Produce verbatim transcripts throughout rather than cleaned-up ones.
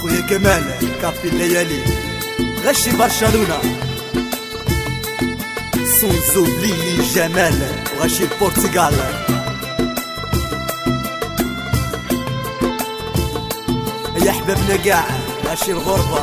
خويا كمال كافي الليالي غشي برشلونة سونزو بليلي جمال وغشي البرتغال يا حبابنا قاع غشي الغربة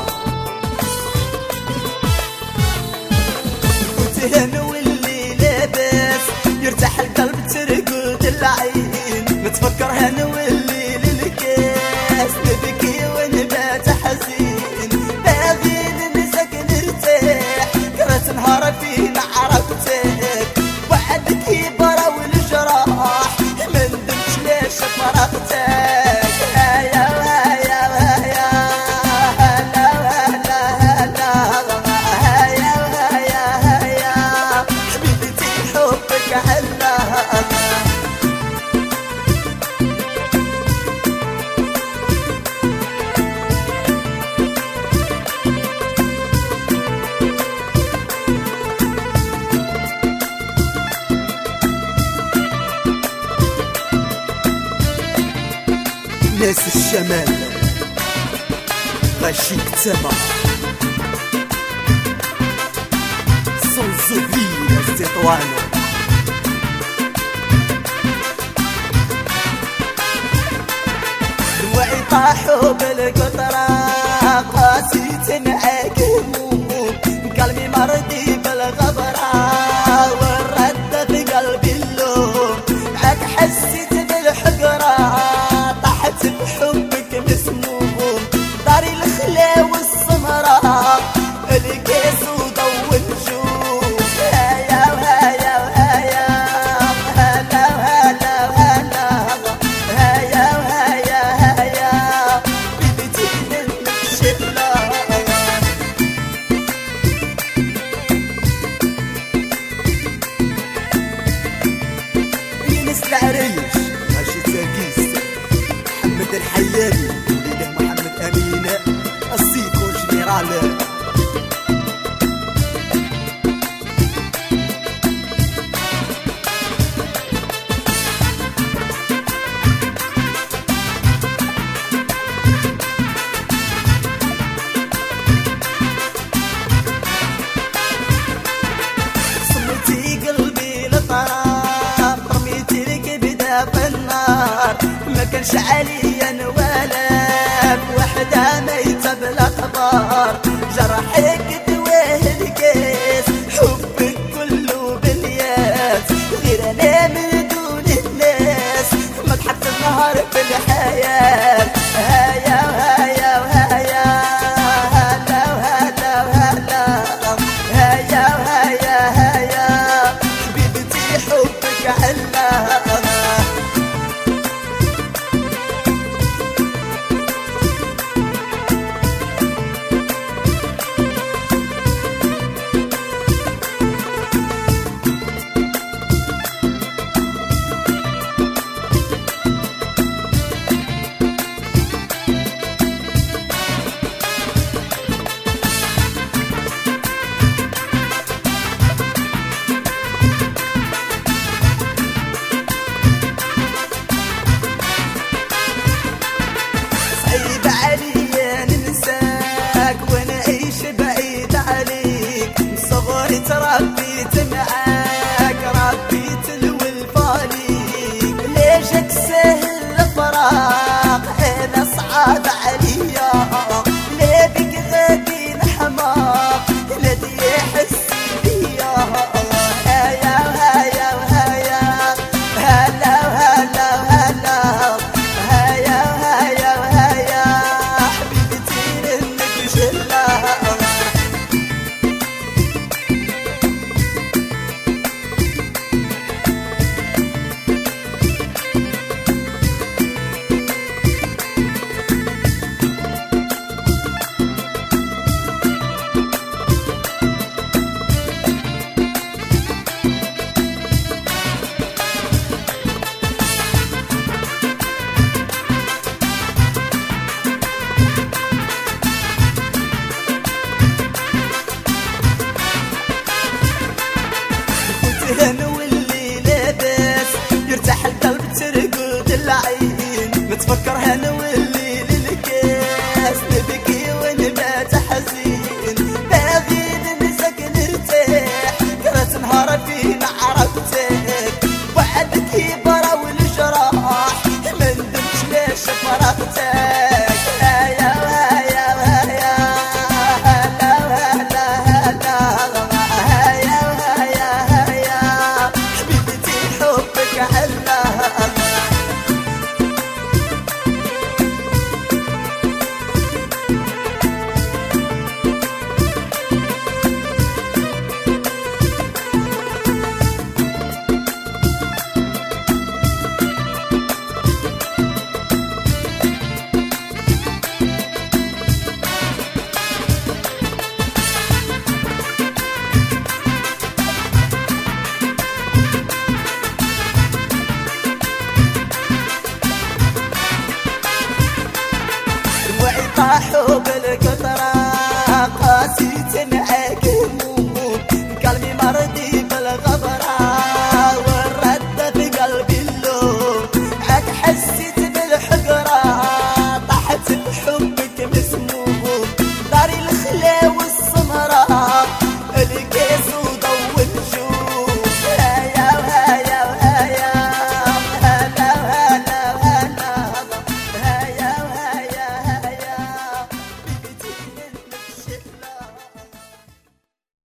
كنت انا واللي لاباس يرتاح القلب ترقد العين متفكر انا واللي للكاس نبكي ونبات حزين باغي ننساك نرتاح كرهت نهار فينا عرفتك وعدك يبرى والجراح ما ندمتش ليش فرقتك هيا هيا هيا هلا هلا هلا هيا هيا هيا حبيبتي حبك هلا ناس الشمال غشي كتابة سونزو بليلي الزيطوانة دواعي طاحوا بالقطرة قاسيت معاك هموم قلبي مرضي بالغبرة والرد في قلبي اللوم معاك حسيت بالحقرة بحبك مسموم داري الخلا والسمرة الكاس وضو النجوم هيا وهيا وهيا هلا وهلا وهلا هيا وهيا هيا بيبتي منك شبلة ينس العريش ماشي تاكيس محمد الحياني وليده محمد أمين السيكو جنرال صمتي قلبي لطراب رميتي لك بدا في النار ما كانش عليا ولا بوحدة ميتة بلا خبر جرحك دواه الكاس حبك كله بالياس غير انا من دون الناس ما تحط النهار في الحياة هيا وهيا وهيا هلا وهلا وهلا هيا وهيا هيا حبيبتي حبك هلا راحوا بالقطرة قاسيت معاك هموم قلبي مرضي بالغبرة والردة في قلبي اللوم عاد حسيت بالحقرة طحت بحبك مسموم داري